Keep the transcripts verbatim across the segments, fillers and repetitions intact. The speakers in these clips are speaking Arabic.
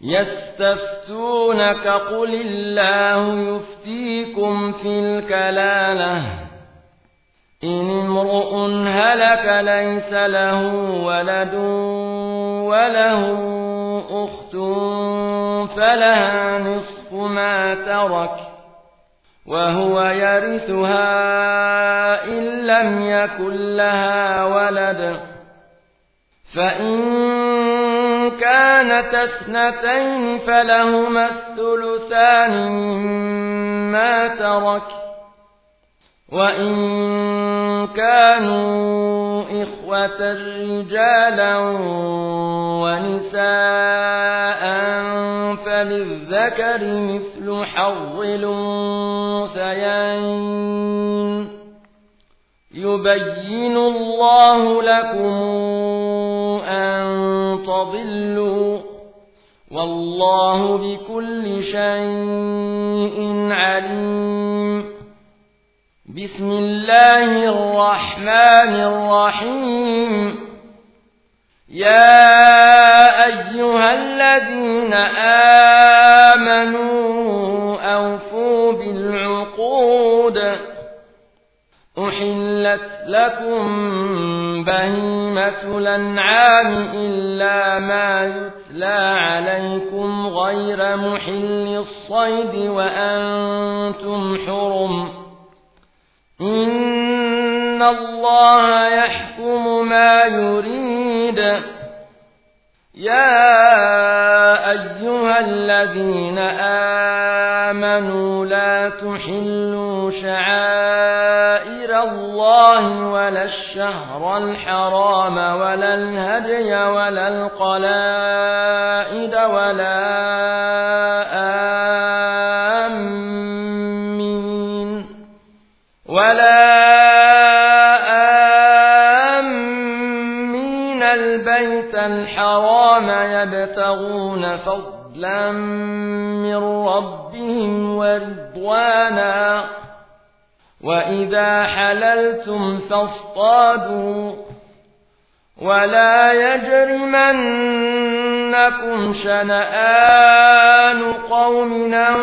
يستفتونك قل الله يفتيكم في الكلالة إن امرؤ هلك ليس له ولد وله أخت فلها نصف ما ترك وهو يرثها إن لم يكن لها ولد فإن كانت اثنتين فلهما الثلثان مما ترك وإن كانوا إخوة رجالا ونساء فللذكر مثل حظ الأنثيين يبين الله لكم أن تضلوا والله بكل شيء عليم. بسم الله الرحمن الرحيم. يا أيها الذين آمنوا أوفوا بالعقود أحلت لكم بهيمة الأنعام إلا ما يتلى عليكم غير محل الصيد وأنتم حرم إن الله يحكم ما يريد. يا أيها الذين آمنوا لا تحلوا شعائر الله ولا الشهر الحرام ولا الهدي ولا القلائد ولا آمين ولا آمين البيت الحرام يبتغون فضلا من ربهم ورضوانا وإذا حللتم فاصطادوا ولا يجرمنكم شنآن قوم أن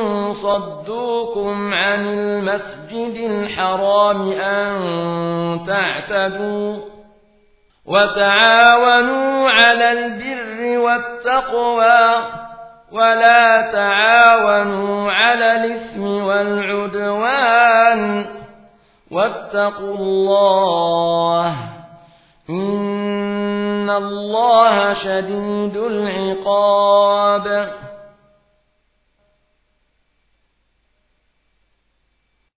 صدوكم عن المسجد الحرام أن تعتدوا وتعاونوا على البر والتقوى ولا تعاونوا على الإثم والعدوان واتقوا الله إن الله شديد العقاب.